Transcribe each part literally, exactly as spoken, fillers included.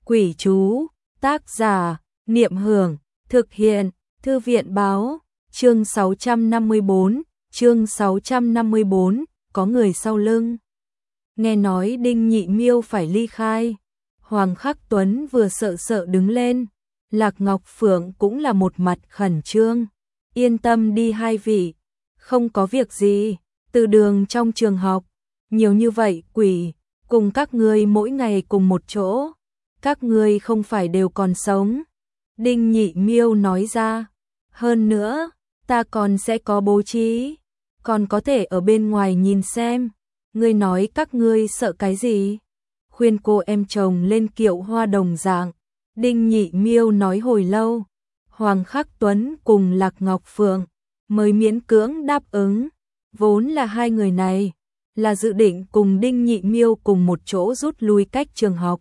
Quỷ chú, tác giả, Niệm Hưởng, thực hiện, Thư viện báo, chương sáu trăm năm mươi bốn, chương sáu trăm năm mươi bốn, có người sau lưng. Nghe nói Đinh Nhị Miêu phải ly khai, Hoàng Khắc Tuấn vừa sợ sợ đứng lên, Lạc Ngọc Phượng cũng là một mặt khẩn trương. Yên tâm đi hai vị, không có việc gì, từ đường trong trường học, nhiều như vậy quỷ, cùng các ngươi mỗi ngày cùng một chỗ, các ngươi không phải đều còn sống. Đinh Nhị Miêu nói ra, hơn nữa, ta còn sẽ có bố trí, còn có thể ở bên ngoài nhìn xem, ngươi nói các ngươi sợ cái gì? Khuyên cô em chồng lên kiệu hoa đồng dạng. Đinh Nhị Miêu nói hồi lâu, Hoàng Khắc Tuấn cùng Lạc Ngọc Phượng mới miễn cưỡng đáp ứng, vốn là hai người này là dự định cùng Đinh Nhị Miêu cùng một chỗ rút lui cách trường học,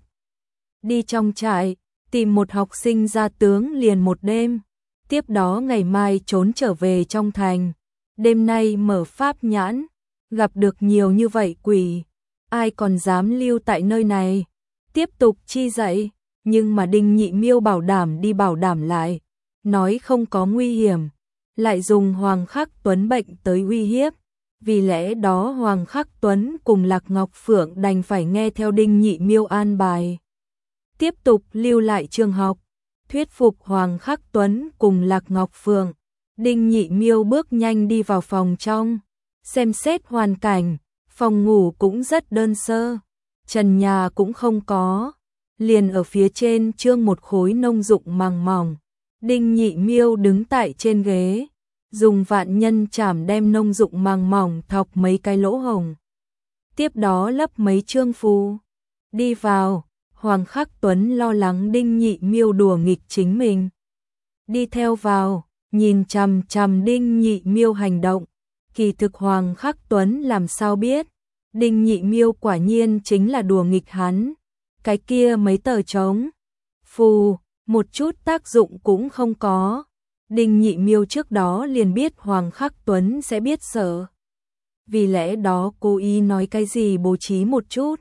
đi trong trại tìm một học sinh gia tướng liền một đêm, tiếp đó ngày mai trốn trở về trong thành. Đêm nay mở pháp nhãn, gặp được nhiều như vậy quỷ, ai còn dám lưu tại nơi này, tiếp tục chi dậy. Nhưng mà Đinh Nhị Miêu bảo đảm đi bảo đảm lại, nói không có nguy hiểm, lại dùng Hoàng Khắc Tuấn bệnh tới uy hiếp. Vì lẽ đó Hoàng Khắc Tuấn cùng Lạc Ngọc Phượng đành phải nghe theo Đinh Nhị Miêu an bài, tiếp tục lưu lại trường học, thuyết phục Hoàng Khắc Tuấn cùng Lạc Ngọc Phượng. Đinh Nhị Miêu bước nhanh đi vào phòng trong, xem xét hoàn cảnh, phòng ngủ cũng rất đơn sơ, trần nhà cũng không có, liền ở phía trên trương một khối nông dụng màng mỏng. Đinh Nhị Miêu đứng tại trên ghế, dùng vạn nhân chảm đem nông dụng màng mỏng thọc mấy cái lỗ hổng, tiếp đó lấp mấy chương phù. Đi vào, Hoàng Khắc Tuấn lo lắng Đinh Nhị Miêu đùa nghịch chính mình, đi theo vào, nhìn chằm chằm Đinh Nhị Miêu hành động. Kỳ thực Hoàng Khắc Tuấn làm sao biết, Đinh Nhị Miêu quả nhiên chính là đùa nghịch hắn. Cái kia mấy tờ trống phù, một chút tác dụng cũng không có. Đinh Nhị Miêu trước đó liền biết Hoàng Khắc Tuấn sẽ biết sợ, vì lẽ đó cố ý nói cái gì bố trí một chút.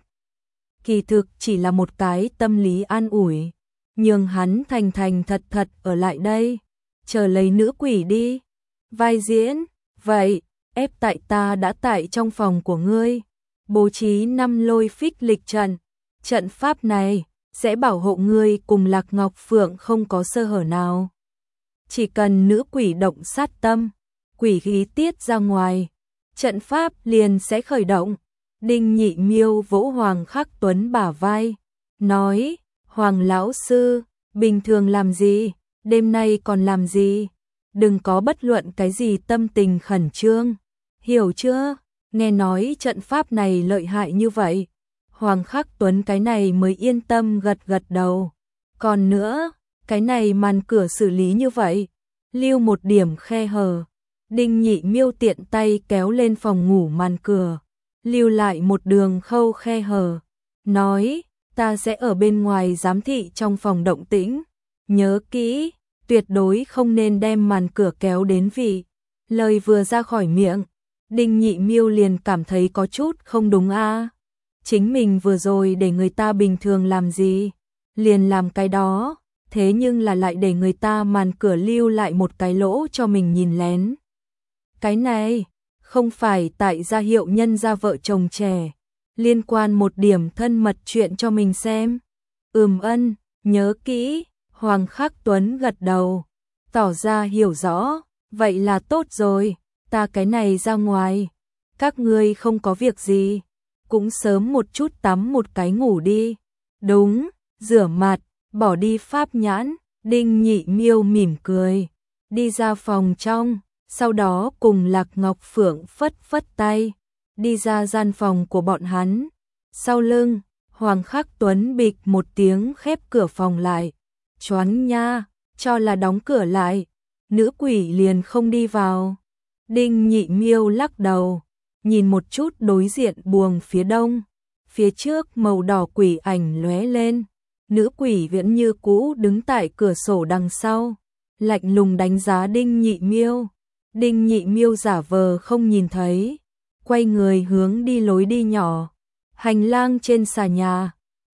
Kỳ thực chỉ là một cái tâm lý an ủi, nhường hắn thành thành thật thật ở lại đây, chờ lấy nữ quỷ đi. Vai diễn, vậy, ép tại ta đã tại trong phòng của ngươi, bố trí năm lôi phích lịch trận. Trận pháp này sẽ bảo hộ ngươi cùng Lạc Ngọc Phượng không có sơ hở nào. Chỉ cần nữ quỷ động sát tâm, quỷ khí tiết ra ngoài, trận pháp liền sẽ khởi động. Đinh Nhị Miêu vỗ Hoàng Khắc Tuấn bả vai, nói, Hoàng lão sư, bình thường làm gì, đêm nay còn làm gì, đừng có bất luận cái gì tâm tình khẩn trương, hiểu chưa? Nghe nói trận pháp này lợi hại như vậy, Hoàng Khắc Tuấn cái này mới yên tâm gật gật đầu. Còn nữa, cái này màn cửa xử lý như vậy, lưu một điểm khe hở. Đinh Nhị Miêu tiện tay kéo lên phòng ngủ màn cửa, lưu lại một đường khâu khe hở, nói, ta sẽ ở bên ngoài giám thị trong phòng động tĩnh, nhớ kỹ, tuyệt đối không nên đem màn cửa kéo đến vị. Lời vừa ra khỏi miệng, Đinh Nhị Miêu liền cảm thấy có chút không đúng a. À. Chính mình vừa rồi để người ta bình thường làm gì, liền làm cái đó, thế nhưng là lại để người ta màn cửa lưu lại một cái lỗ cho mình nhìn lén. Cái này, không phải tại gia hiệu nhân gia vợ chồng trẻ, liên quan một điểm thân mật chuyện cho mình xem. Ừm ân, nhớ kỹ, Hoàng Khắc Tuấn gật đầu, tỏ ra hiểu rõ, vậy là tốt rồi, ta cái này ra ngoài, các ngươi không có việc gì, cũng sớm một chút tắm một cái ngủ đi. Đúng, rửa mặt, bỏ đi pháp nhãn. Đinh Nhị Miêu mỉm cười, đi ra phòng trong, sau đó cùng Lạc Ngọc Phượng phất phất tay, đi ra gian phòng của bọn hắn. Sau lưng, Hoàng Khắc Tuấn bịch một tiếng khép cửa phòng lại, choáng nha, cho là đóng cửa lại, nữ quỷ liền không đi vào. Đinh Nhị Miêu lắc đầu, nhìn một chút đối diện buồng phía đông, phía trước màu đỏ quỷ ảnh lóe lên, nữ quỷ vẫn như cũ đứng tại cửa sổ đằng sau, lạnh lùng đánh giá Đinh Nhị Miêu. Đinh Nhị Miêu giả vờ không nhìn thấy, quay người hướng đi lối đi nhỏ, hành lang trên xà nhà,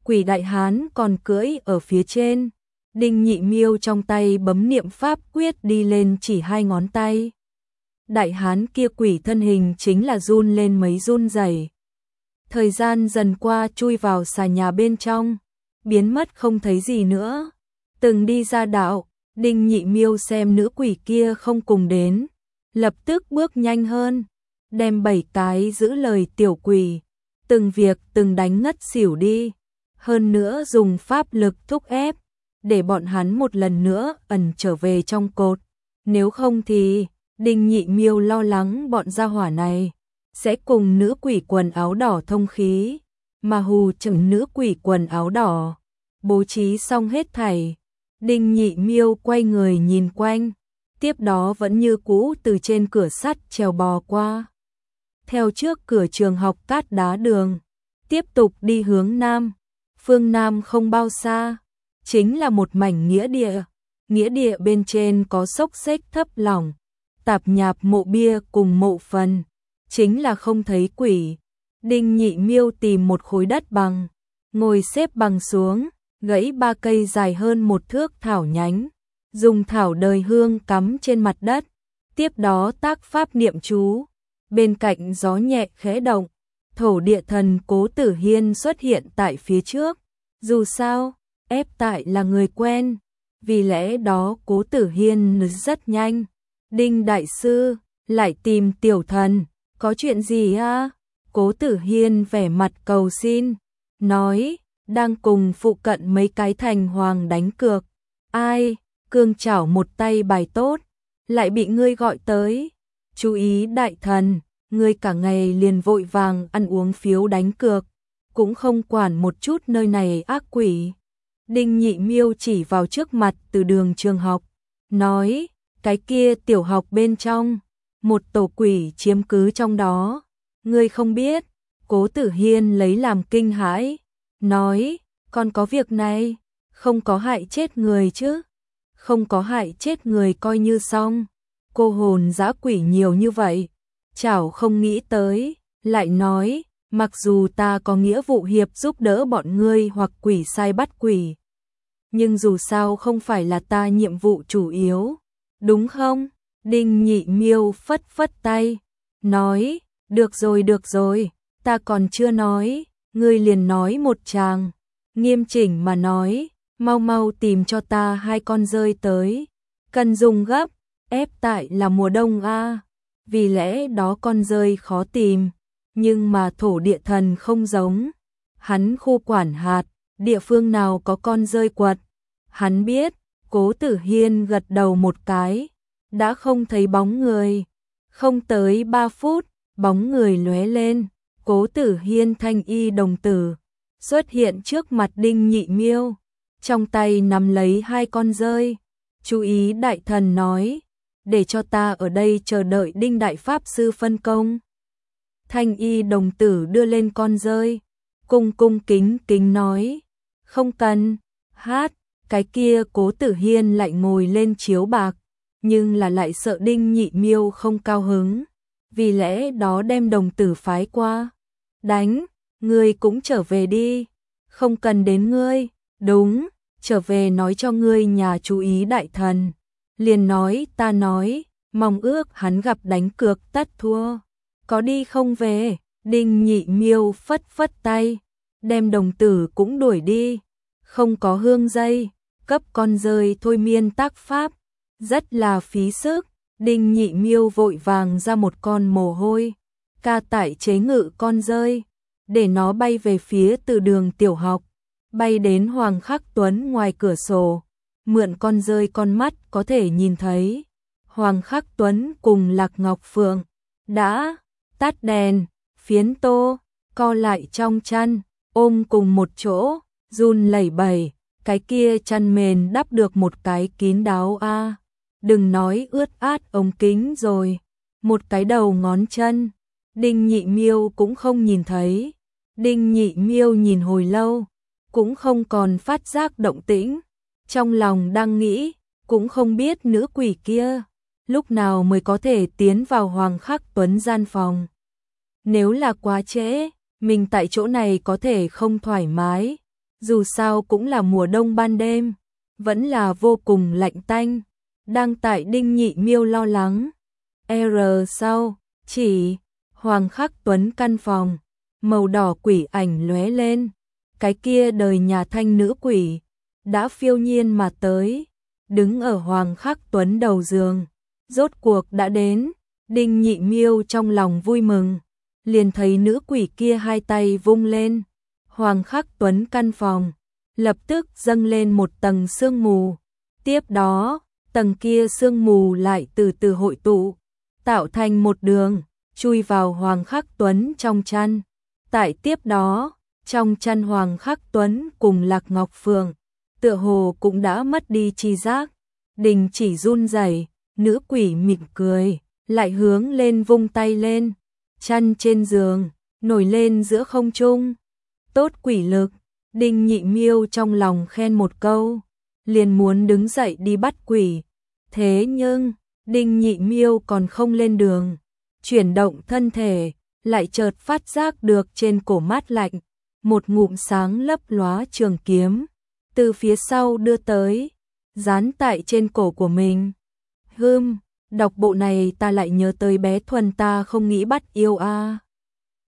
Quỷ đại hán còn cưỡi ở phía trên. Đinh Nhị Miêu trong tay bấm niệm pháp quyết đi lên chỉ hai ngón tay. Đại hán kia quỷ thân hình chính là run lên mấy run rẩy. Thời gian dần qua chui vào xà nhà bên trong, biến mất không thấy gì nữa. Từng đi ra đạo, Đinh Nhị Miêu xem nữ quỷ kia không cùng đến, lập tức bước nhanh hơn, đem bảy cái giữ lời tiểu quỷ, từng việc từng đánh ngất xỉu đi, hơn nữa dùng pháp lực thúc ép, để bọn hắn một lần nữa ẩn trở về trong cột, nếu không thì Đinh Nhị Miêu lo lắng bọn gia hỏa này sẽ cùng nữ quỷ quần áo đỏ thông khí, mà hù chừng nữ quỷ quần áo đỏ. Bố trí xong hết thảy, Đinh Nhị Miêu quay người nhìn quanh, tiếp đó vẫn như cũ từ trên cửa sắt trèo bò qua. Theo trước cửa trường học cát đá đường, tiếp tục đi hướng nam, phương nam không bao xa, chính là một mảnh nghĩa địa. Nghĩa địa bên trên có xốc xếch thấp lỏng, tạp nhạp mộ bia cùng mộ phần, chính là không thấy quỷ. Đinh Nhị Miêu tìm một khối đất bằng, ngồi xếp bằng xuống, gãy ba cây dài hơn một thước thảo nhánh, dùng thảo đời hương cắm trên mặt đất, tiếp đó tác pháp niệm chú. Bên cạnh gió nhẹ khẽ động, thổ địa thần Cố Tử Hiên xuất hiện tại phía trước. Dù sao, ép tại là người quen, vì lẽ đó Cố Tử Hiên rất nhanh. Đinh đại sư, lại tìm tiểu thần, có chuyện gì à? Cố Tử Hiên vẻ mặt cầu xin, nói, đang cùng phụ cận mấy cái thành hoàng đánh cược. Ai, cương chảo một tay bài tốt, lại bị ngươi gọi tới. Chú ý đại thần, ngươi cả ngày liền vội vàng ăn uống phiếu đánh cược, cũng không quản một chút nơi này ác quỷ. Đinh Nhị Miêu chỉ vào trước mặt từ đường trường học, nói, cái kia tiểu học bên trong, một tổ quỷ chiếm cứ trong đó, ngươi không biết. Cố Tử Hiên lấy làm kinh hãi, nói, còn có việc này, không có hại chết người chứ, không có hại chết người coi như xong, cô hồn dã quỷ nhiều như vậy, chảo không nghĩ tới, lại nói, mặc dù ta có nghĩa vụ hiệp giúp đỡ bọn ngươi hoặc quỷ sai bắt quỷ, nhưng dù sao không phải là ta nhiệm vụ chủ yếu, đúng không? Đinh Nhị Miêu phất phất tay, nói, được rồi được rồi, ta còn chưa nói, ngươi liền nói một tràng, nghiêm chỉnh mà nói, mau mau tìm cho ta hai con rơi tới, cần dùng gấp, ép tại là mùa đông a, vì lẽ đó con rơi khó tìm, nhưng mà thổ địa thần không giống, hắn khu quản hạt, địa phương nào có con rơi quật, hắn biết. Cố Tử Hiên gật đầu một cái, đã không thấy bóng người, không tới ba phút, bóng người lóe lên, Cố Tử Hiên thanh y đồng tử xuất hiện trước mặt Đinh Nhị Miêu, trong tay nắm lấy hai con rơi. Chú ý đại thần nói, để cho ta ở đây chờ đợi Đinh đại pháp sư phân công. Thanh y đồng tử đưa lên con rơi, cung cung kính kính nói, không cần, hát. Cái kia Cố Tử Hiên lại ngồi lên chiếu bạc, nhưng là lại sợ Đinh Nhị Miêu không cao hứng, vì lẽ đó đem đồng tử phái qua. Đánh, ngươi cũng trở về đi, không cần đến ngươi, đúng, trở về nói cho ngươi nhà chú ý đại thần. Liền nói ta nói, mong ước hắn gặp đánh cược tất thua, có đi không về. Đinh Nhị Miêu phất phất tay, đem đồng tử cũng đuổi đi, không có hương dây. Cấp con rơi thôi miên tác pháp, rất là phí sức. Đinh Nhị Miêu vội vàng ra một con mồ hôi, ca tải chế ngự con rơi, để nó bay về phía từ đường tiểu học, bay đến Hoàng Khắc Tuấn ngoài cửa sổ, mượn con rơi con mắt có thể nhìn thấy. Hoàng Khắc Tuấn cùng Lạc Ngọc Phượng đã tắt đèn, phiến tô, co lại trong chăn, ôm cùng một chỗ, run lẩy bẩy. Cái kia chăn mền đắp được một cái kín đáo a, à. Đừng nói ướt át ống kính rồi, một cái đầu ngón chân, Đinh Nhị Miêu cũng không nhìn thấy. Đinh Nhị Miêu nhìn hồi lâu, cũng không còn phát giác động tĩnh, trong lòng đang nghĩ, cũng không biết nữ quỷ kia lúc nào mới có thể tiến vào Hoàng Khắc Tuấn gian phòng. Nếu là quá trễ, mình tại chỗ này có thể không thoải mái. Dù sao cũng là mùa đông ban đêm, vẫn là vô cùng lạnh tanh. Đang tại Đinh Nhị Miêu lo lắng. R sau, chỉ, Hoàng Khắc Tuấn căn phòng, màu đỏ quỷ ảnh lóe lên. Cái kia đời nhà Thanh nữ quỷ, đã phiêu nhiên mà tới, đứng ở Hoàng Khắc Tuấn đầu giường. Rốt cuộc đã đến, Đinh Nhị Miêu trong lòng vui mừng, liền thấy nữ quỷ kia hai tay vung lên. Hoàng Khắc Tuấn căn phòng, lập tức dâng lên một tầng sương mù. Tiếp đó, tầng kia sương mù lại từ từ hội tụ, tạo thành một đường, chui vào Hoàng Khắc Tuấn trong chăn. Tại tiếp đó, trong chăn Hoàng Khắc Tuấn cùng Lạc Ngọc Phượng, tựa hồ cũng đã mất đi tri giác, đình chỉ run rẩy. Nữ quỷ mỉm cười, lại hướng lên vung tay lên, chăn trên giường nổi lên giữa không trung. Tốt quỷ lực, Đinh Nhị Miêu trong lòng khen một câu, liền muốn đứng dậy đi bắt quỷ. Thế nhưng, Đinh Nhị Miêu còn không lên đường, chuyển động thân thể, lại chợt phát giác được trên cổ mát lạnh, một ngụm sáng lấp lóa trường kiếm, từ phía sau đưa tới, dán tại trên cổ của mình. Hừm, đọc bộ này ta lại nhớ tới bé Thuần ta không nghĩ bắt yêu a.